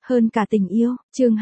Hơn cả tình yêu,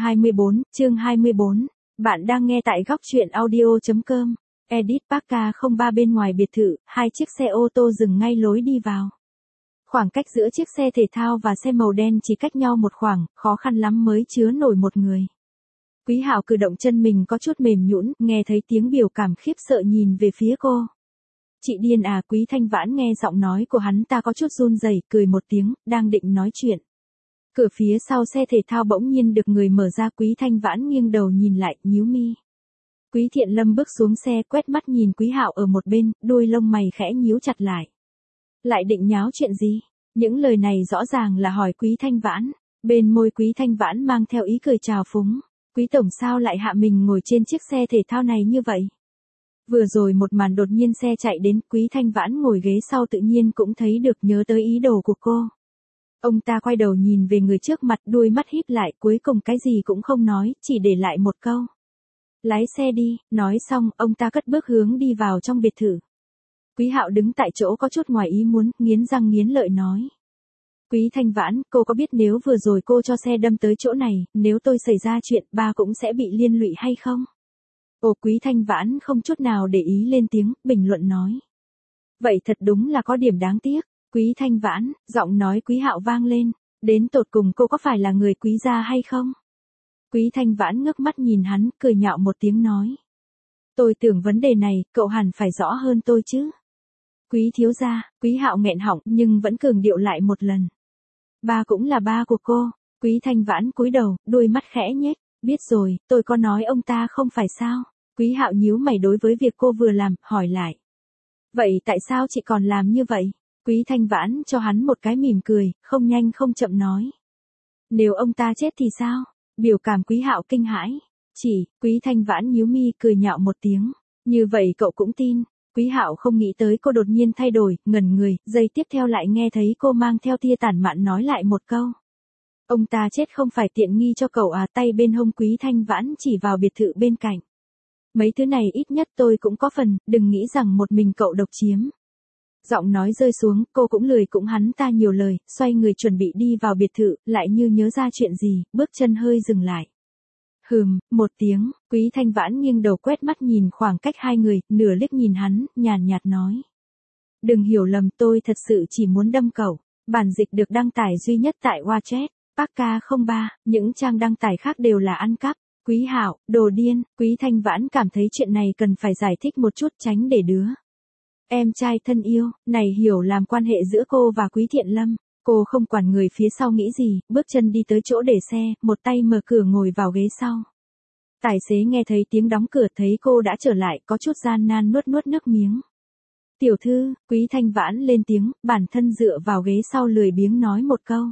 chương 24, bạn đang nghe tại góc truyện audio.com. Edit Parka 03 bên ngoài biệt thự, hai chiếc xe ô tô dừng ngay lối đi vào. Khoảng cách giữa chiếc xe thể thao và xe màu đen chỉ cách nhau một khoảng, khó khăn lắm mới chứa nổi một người. Quý Hạo cử động chân mình có chút mềm nhũn, nghe thấy tiếng biểu cảm khiếp sợ nhìn về phía cô. Chị điên à? Quý Thanh Vãn nghe giọng nói của hắn ta có chút run rẩy, cười một tiếng, đang định nói chuyện. Cửa phía sau xe thể thao bỗng nhiên được người mở ra. Quý Thanh Vãn nghiêng đầu nhìn lại, nhíu mi. Quý Thiện Lâm bước xuống xe, quét mắt nhìn Quý Hạo ở một bên, đuôi lông mày khẽ nhíu chặt lại. Lại định nháo chuyện gì? Những lời này rõ ràng là hỏi Quý Thanh Vãn. Bên môi Quý Thanh Vãn mang theo ý cười trào phúng. Quý tổng sao lại hạ mình ngồi trên chiếc xe thể thao này như vậy? Vừa rồi một màn đột nhiên xe chạy đến, Quý Thanh Vãn ngồi ghế sau tự nhiên cũng thấy được, nhớ tới ý đồ của cô. Ông ta quay đầu nhìn về người trước mặt, đuôi mắt híp lại, cuối cùng cái gì cũng không nói, chỉ để lại một câu. Lái xe đi. Nói xong, ông ta cất bước hướng đi vào trong biệt thự. Quý Hạo đứng tại chỗ có chút ngoài ý muốn, nghiến răng nghiến lợi nói. Quý Thanh Vãn, cô có biết nếu vừa rồi cô cho xe đâm tới chỗ này, nếu tôi xảy ra chuyện, ba cũng sẽ bị liên lụy hay không? Ồ, Quý Thanh Vãn không chút nào để ý lên tiếng, bình luận nói. Vậy thật đúng là có điểm đáng tiếc. Quý Thanh Vãn, giọng nói Quý Hạo vang lên. Đến tột cùng cô có phải là người Quý gia hay không? Quý Thanh Vãn ngước mắt nhìn hắn, cười nhạo một tiếng nói. Tôi tưởng vấn đề này, cậu hẳn phải rõ hơn tôi chứ. Quý thiếu gia. Quý Hạo nghẹn họng nhưng vẫn cường điệu lại một lần. Ba cũng là ba của cô. Quý Thanh Vãn cúi đầu, đôi mắt khẽ nhếch. Biết rồi, tôi có nói ông ta không phải sao? Quý Hạo nhíu mày đối với việc cô vừa làm, hỏi lại. Vậy tại sao chị còn làm như vậy? Quý Thanh Vãn cho hắn một cái mỉm cười, không nhanh không chậm nói. Nếu ông ta chết thì sao? Biểu cảm Quý Hạo kinh hãi. Quý Thanh Vãn nhíu mi cười nhạo một tiếng. Như vậy cậu cũng tin. Quý Hạo không nghĩ tới cô đột nhiên thay đổi, ngẩn người, giây tiếp theo lại nghe thấy cô mang theo tia tản mạn nói lại một câu. Ông ta chết không phải tiện nghi cho cậu à? Tay bên hông Quý Thanh Vãn chỉ vào biệt thự bên cạnh. Mấy thứ này ít nhất tôi cũng có phần, đừng nghĩ rằng một mình cậu độc chiếm. Giọng nói rơi xuống, cô cũng lười cũng hắn ta nhiều lời, xoay người chuẩn bị đi vào biệt thự, lại như nhớ ra chuyện gì, bước chân hơi dừng lại. Một tiếng, Quý Thanh Vãn nghiêng đầu quét mắt nhìn khoảng cách hai người, nửa liếc nhìn hắn, nhàn nhạt nói. Đừng hiểu lầm, tôi thật sự chỉ muốn đâm cậu. Bản dịch được đăng tải duy nhất tại WeChat, Parka 03, những trang đăng tải khác đều là ăn cắp. Quý Hạo, đồ điên. Quý Thanh Vãn cảm thấy chuyện này cần phải giải thích một chút, tránh để đứa em trai thân yêu này hiểu làm quan hệ giữa cô và Quý Thiện Lâm. Cô không quản người phía sau nghĩ gì, bước chân đi tới chỗ để xe, một tay mở cửa ngồi vào ghế sau. Tài xế nghe thấy tiếng đóng cửa, thấy cô đã trở lại, có chút gian nan nuốt nước miếng. Tiểu thư. Quý Thanh Vãn lên tiếng, bản thân dựa vào ghế sau lười biếng nói một câu.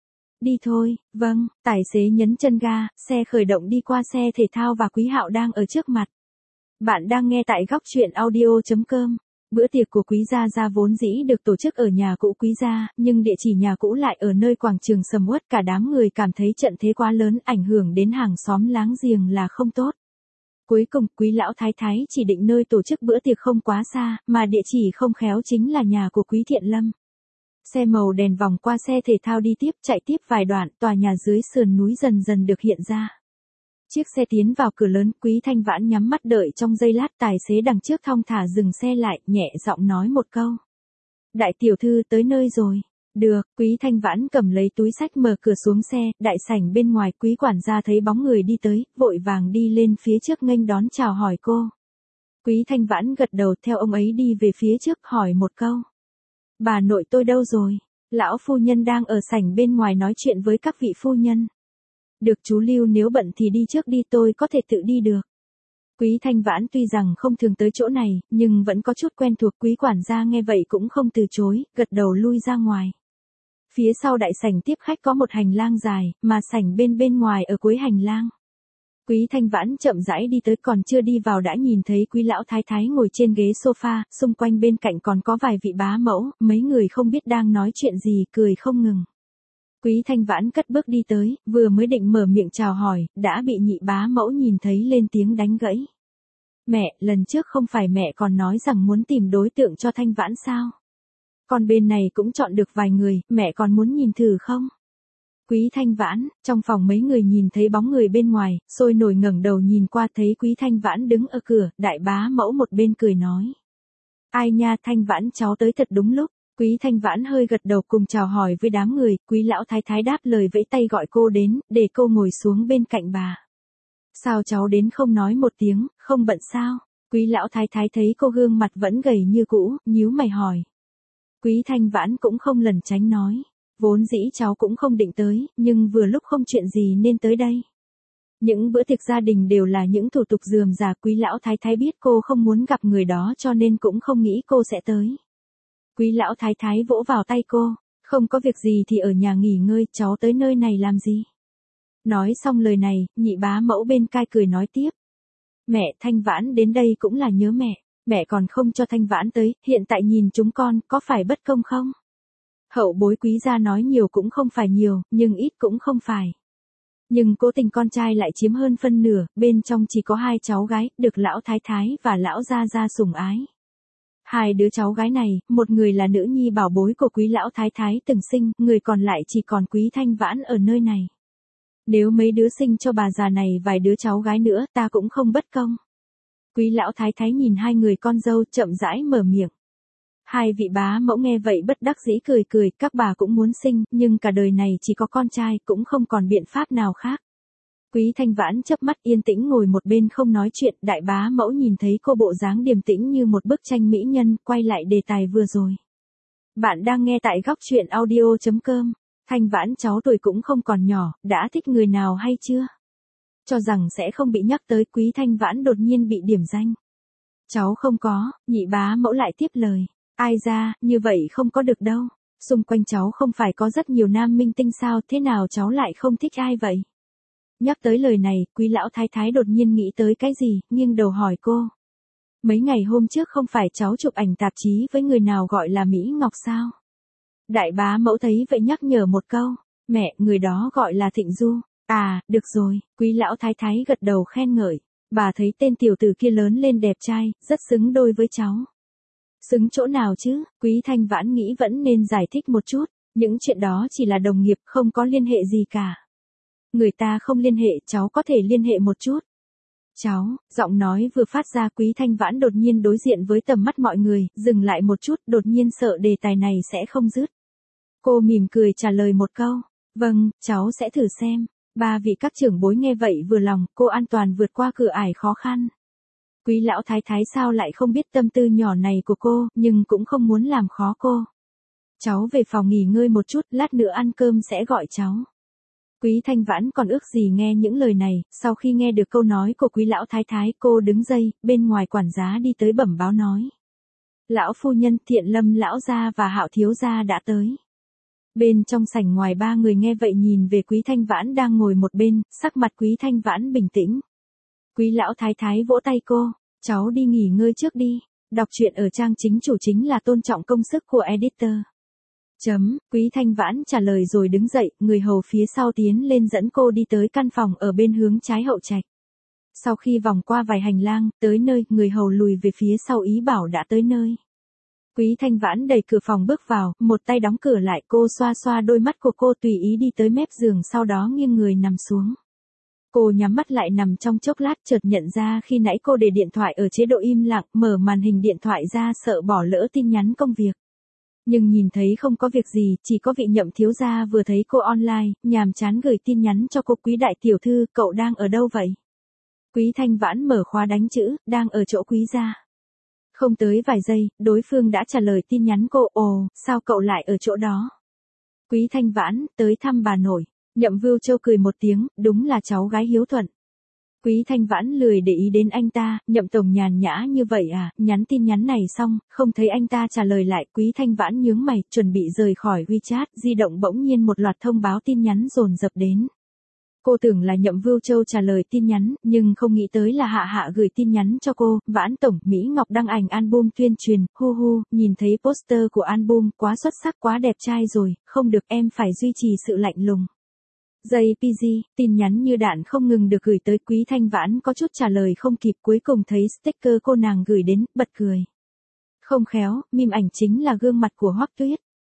Đi thôi. Vâng. Tài xế nhấn chân ga, xe khởi động đi qua xe thể thao và Quý Hạo đang ở trước mặt. Bạn đang nghe tại góc truyện audio.com. Bữa tiệc của Quý gia vốn dĩ được tổ chức ở nhà cũ Quý gia, nhưng địa chỉ nhà cũ lại ở nơi quảng trường sầm uất, cả đám người cảm thấy trận thế quá lớn, ảnh hưởng đến hàng xóm láng giềng là không tốt. Cuối cùng, Quý lão thái thái chỉ định nơi tổ chức bữa tiệc không quá xa, mà địa chỉ không khéo chính là nhà của Quý Thiện Lâm. Xe màu đèn vòng qua xe thể thao đi tiếp, chạy tiếp vài đoạn, tòa nhà dưới sườn núi dần dần được hiện ra. Chiếc xe tiến vào cửa lớn, Quý Thanh Vãn nhắm mắt đợi trong giây lát, tài xế đằng trước thong thả dừng xe lại, nhẹ giọng nói một câu. Đại tiểu thư tới nơi rồi. Được. Quý Thanh Vãn cầm lấy túi xách mở cửa xuống xe, đại sảnh bên ngoài, Quý quản gia thấy bóng người đi tới, vội vàng đi lên phía trước nghênh đón chào hỏi cô. Quý Thanh Vãn gật đầu theo ông ấy đi về phía trước, hỏi một câu. Bà nội tôi đâu rồi? Lão phu nhân đang ở sảnh bên ngoài nói chuyện với các vị phu nhân. Được chú Lưu, nếu bận thì đi trước đi, tôi có thể tự đi được. Quý Thanh Vãn tuy rằng không thường tới chỗ này, nhưng vẫn có chút quen thuộc. Quý quản gia nghe vậy cũng không từ chối, gật đầu lui ra ngoài. Phía sau đại sảnh tiếp khách có một hành lang dài, mà sảnh bên ngoài ở cuối hành lang. Quý Thanh Vãn chậm rãi đi tới, còn chưa đi vào đã nhìn thấy Quý lão thái thái ngồi trên ghế sofa, xung quanh bên cạnh còn có vài vị bá mẫu, mấy người không biết đang nói chuyện gì, cười không ngừng. Quý Thanh Vãn cất bước đi tới, vừa mới định mở miệng chào hỏi, đã bị nhị bá mẫu nhìn thấy lên tiếng đánh gãy. Mẹ, lần trước không phải mẹ còn nói rằng muốn tìm đối tượng cho Thanh Vãn sao? Còn bên này cũng chọn được vài người, mẹ còn muốn nhìn thử không? Quý Thanh Vãn, trong phòng mấy người nhìn thấy bóng người bên ngoài, sôi nổi ngẩng đầu nhìn qua thấy Quý Thanh Vãn đứng ở cửa, đại bá mẫu một bên cười nói. Ai nha, Thanh Vãn cháu tới thật đúng lúc. Quý Thanh Vãn hơi gật đầu cùng chào hỏi với đám người, Quý lão thái thái đáp lời vẫy tay gọi cô đến, để cô ngồi xuống bên cạnh bà. Sao cháu đến không nói một tiếng, không bận sao? Quý lão thái thái thấy cô gương mặt vẫn gầy như cũ, nhíu mày hỏi. Quý Thanh Vãn cũng không lẩn tránh nói. Vốn dĩ cháu cũng không định tới, nhưng vừa lúc không chuyện gì nên tới đây. Những bữa tiệc gia đình đều là những thủ tục rườm rà, Quý lão thái thái biết cô không muốn gặp người đó cho nên cũng không nghĩ cô sẽ tới. Quý lão thái thái vỗ vào tay cô, không có việc gì thì ở nhà nghỉ ngơi, cháu tới nơi này làm gì? Nói xong lời này, nhị bá mẫu bên cai cười nói tiếp. Mẹ, Thanh Vãn đến đây cũng là nhớ mẹ còn không cho Thanh Vãn tới, hiện tại nhìn chúng con, có phải bất công không? Hậu bối Quý gia nói nhiều cũng không phải nhiều, nhưng ít cũng không phải. Nhưng cố tình con trai lại chiếm hơn phân nửa, bên trong chỉ có 2 cháu gái, được lão thái thái và lão gia gia sủng ái. 2 đứa cháu gái này, một người là nữ nhi bảo bối của Quý lão thái thái từng sinh, người còn lại chỉ còn Quý Thanh Vãn ở nơi này. Nếu mấy đứa sinh cho bà già này vài đứa cháu gái nữa, ta cũng không bất công. Quý lão thái thái nhìn 2 người con dâu chậm rãi mở miệng. 2 vị bá mẫu nghe vậy bất đắc dĩ cười cười, các bà cũng muốn sinh, nhưng cả đời này chỉ có con trai, cũng không còn biện pháp nào khác. Quý Thanh Vãn chớp mắt yên tĩnh ngồi một bên không nói chuyện, đại bá mẫu nhìn thấy cô bộ dáng điềm tĩnh như một bức tranh mỹ nhân, quay lại đề tài vừa rồi. Bạn đang nghe tại góc truyện audio.com. Thanh Vãn cháu tuổi cũng không còn nhỏ, đã thích người nào hay chưa? Cho rằng sẽ không bị nhắc tới, Quý Thanh Vãn đột nhiên bị điểm danh. Cháu không có, nhị bá mẫu lại tiếp lời. Ai ra, như vậy không có được đâu. Xung quanh cháu không phải có rất nhiều nam minh tinh sao, thế nào cháu lại không thích ai vậy? Nhắc tới lời này, Quý lão thái thái đột nhiên nghĩ tới cái gì, nghiêng đầu hỏi cô. Mấy ngày hôm trước không phải cháu chụp ảnh tạp chí với người nào gọi là Mỹ Ngọc sao? Đại bá mẫu thấy vậy nhắc nhở một câu. Mẹ, người đó gọi là Thịnh Du. À, được rồi, Quý lão thái thái gật đầu khen ngợi. Bà thấy tên tiểu tử kia lớn lên đẹp trai, rất xứng đôi với cháu. Xứng chỗ nào chứ? Quý Thanh Vãn nghĩ vẫn nên giải thích một chút. Những chuyện đó chỉ là đồng nghiệp, không có liên hệ gì cả. Người ta không liên hệ, cháu có thể liên hệ một chút. Cháu, giọng nói vừa phát ra, Quý Thanh Vãn đột nhiên đối diện với tầm mắt mọi người, dừng lại một chút, đột nhiên sợ đề tài này sẽ không dứt. Cô mỉm cười trả lời một câu. Vâng, cháu sẽ thử xem. 3 vị các trưởng bối nghe vậy vừa lòng, cô an toàn vượt qua cửa ải khó khăn. Quý lão thái thái sao lại không biết tâm tư nhỏ này của cô, nhưng cũng không muốn làm khó cô. Cháu về phòng nghỉ ngơi một chút, lát nữa ăn cơm sẽ gọi cháu. Quý Thanh Vãn còn ước gì nghe những lời này, sau khi nghe được câu nói của quý lão thái thái, cô đứng dậy, bên ngoài quản giá đi tới bẩm báo nói. Lão phu nhân, Thiện Lâm lão gia và Hạo thiếu gia đã tới. Bên trong sảnh ngoài 3 người nghe vậy nhìn về Quý Thanh Vãn đang ngồi một bên, sắc mặt Quý Thanh Vãn bình tĩnh. Quý lão thái thái vỗ tay cô, cháu đi nghỉ ngơi trước đi, đọc truyện ở trang chính chủ chính là tôn trọng công sức của editor. Quý Thanh Vãn trả lời rồi đứng dậy, người hầu phía sau tiến lên dẫn cô đi tới căn phòng ở bên hướng trái hậu trạch. Sau khi vòng qua vài hành lang, tới nơi, người hầu lùi về phía sau ý bảo đã tới nơi. Quý Thanh Vãn đẩy cửa phòng bước vào, một tay đóng cửa lại, cô xoa xoa đôi mắt của cô tùy ý đi tới mép giường sau đó nghiêng người nằm xuống. Cô nhắm mắt lại nằm trong chốc lát chợt nhận ra khi nãy cô để điện thoại ở chế độ im lặng, mở màn hình điện thoại ra sợ bỏ lỡ tin nhắn công việc. Nhưng nhìn thấy không có việc gì, chỉ có vị Nhậm thiếu gia vừa thấy cô online, nhàm chán gửi tin nhắn cho cô. Quý đại tiểu thư, cậu đang ở đâu vậy? Quý Thanh Vãn mở khóa đánh chữ, đang ở chỗ quý gia. Không tới vài giây, đối phương đã trả lời tin nhắn cô, ồ, sao cậu lại ở chỗ đó? Quý Thanh Vãn, tới thăm bà nội. Nhậm Vưu Châu cười một tiếng, đúng là cháu gái hiếu thuận. Quý Thanh Vãn lười để ý đến anh ta, Nhậm tổng nhàn nhã như vậy à, nhắn tin nhắn này xong, không thấy anh ta trả lời lại, Quý Thanh Vãn nhướng mày, chuẩn bị rời khỏi WeChat, di động bỗng nhiên một loạt thông báo tin nhắn dồn dập đến. Cô tưởng là Nhậm Vưu Châu trả lời tin nhắn, nhưng không nghĩ tới là Hạ Hạ gửi tin nhắn cho cô. Vãn tổng, Mỹ Ngọc đăng ảnh album tuyên truyền, hu hu, nhìn thấy poster của album, quá xuất sắc, quá đẹp trai rồi, không được, em phải duy trì sự lạnh lùng. JPG, tin nhắn như đạn không ngừng được gửi tới. Quý Thanh Vãn có chút trả lời không kịp, cuối cùng thấy sticker cô nàng gửi đến, bật cười. Không khéo, meme ảnh chính là gương mặt của Hoắc Tuyết.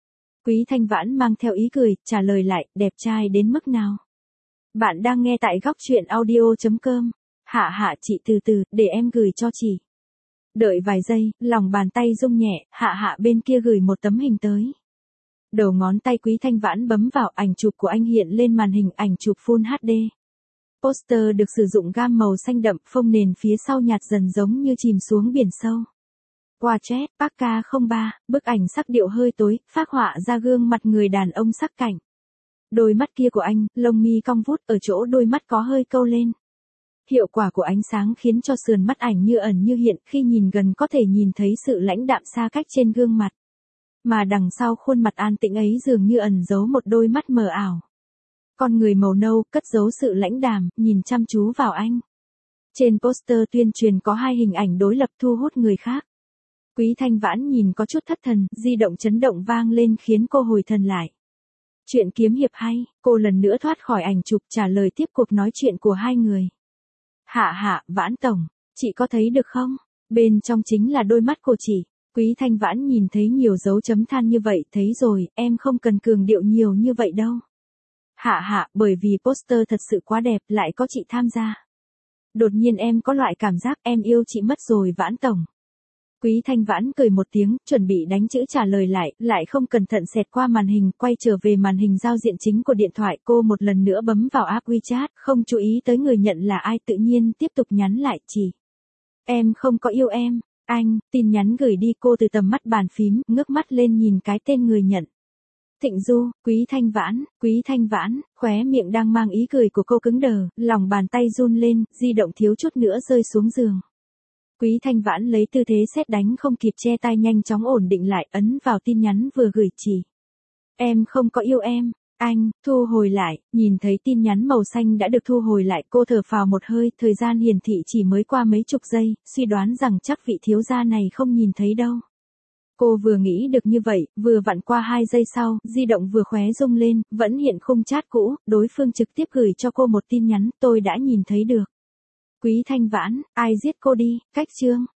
Quý Thanh Vãn mang theo ý cười, trả lời lại, đẹp trai đến mức nào? Bạn đang nghe tại góc chuyện audio.com. Hạ chị từ từ, để em gửi cho chị. Đợi vài giây, lòng bàn tay rung nhẹ, hạ bên kia gửi một tấm hình tới. Đầu ngón tay Quý Thanh Vãn bấm vào, ảnh chụp của anh hiện lên màn hình, ảnh chụp Full HD. Poster được sử dụng gam màu xanh đậm, phông nền phía sau nhạt dần giống như chìm xuống biển sâu. Quajet, Parka 03, bức ảnh sắc điệu hơi tối, phác họa ra gương mặt người đàn ông sắc cảnh. Đôi mắt kia của anh, lông mi cong vút, ở chỗ đôi mắt có hơi câu lên. Hiệu quả của ánh sáng khiến cho sườn mắt ảnh như ẩn như hiện, khi nhìn gần có thể nhìn thấy sự lãnh đạm xa cách trên gương mặt. Mà đằng sau khuôn mặt an tĩnh ấy dường như ẩn giấu một đôi mắt mờ ảo. Con người màu nâu, cất giấu sự lãnh đạm, nhìn chăm chú vào anh. Trên poster tuyên truyền có hai hình ảnh đối lập thu hút người khác. Quý Thanh Vãn nhìn có chút thất thần, di động chấn động vang lên khiến cô hồi thần lại. Chuyện kiếm hiệp hay, cô lần nữa thoát khỏi ảnh chụp trả lời tiếp cuộc nói chuyện của hai người. Hạ, Vãn tổng, chị có thấy được không? Bên trong chính là đôi mắt của chị. Quý Thanh Vãn nhìn thấy nhiều dấu chấm than như vậy, thấy rồi, em không cần cường điệu nhiều như vậy đâu. Hạ, bởi vì poster thật sự quá đẹp, lại có chị tham gia. Đột nhiên em có loại cảm giác em yêu chị mất rồi Vãn tổng. Quý Thanh Vãn cười một tiếng, chuẩn bị đánh chữ trả lời lại không cẩn thận xẹt qua màn hình, quay trở về màn hình giao diện chính của điện thoại, cô một lần nữa bấm vào app WeChat, không chú ý tới người nhận là ai, tự nhiên tiếp tục nhắn lại, chị. Em không có yêu em, anh, tin nhắn gửi đi, cô từ tầm mắt bàn phím, ngước mắt lên nhìn cái tên người nhận. Thịnh Du, Quý Thanh Vãn, khóe miệng đang mang ý cười của cô cứng đờ, lòng bàn tay run lên, di động thiếu chút nữa rơi xuống giường. Quý Thanh Vãn lấy tư thế sét đánh không kịp che tay nhanh chóng ổn định lại, ấn vào tin nhắn vừa gửi chị. Em không có yêu em, anh, thu hồi lại, nhìn thấy tin nhắn màu xanh đã được thu hồi lại, cô thở phào một hơi, thời gian hiển thị chỉ mới qua mấy chục giây, suy đoán rằng chắc vị thiếu gia này không nhìn thấy đâu. Cô vừa nghĩ được như vậy, vừa vặn qua 2 giây sau, di động vừa khóe rung lên, vẫn hiện khung chat cũ, đối phương trực tiếp gửi cho cô một tin nhắn, tôi đã nhìn thấy được. Quý Thanh Vãn, ai giết cô đi, cách chương.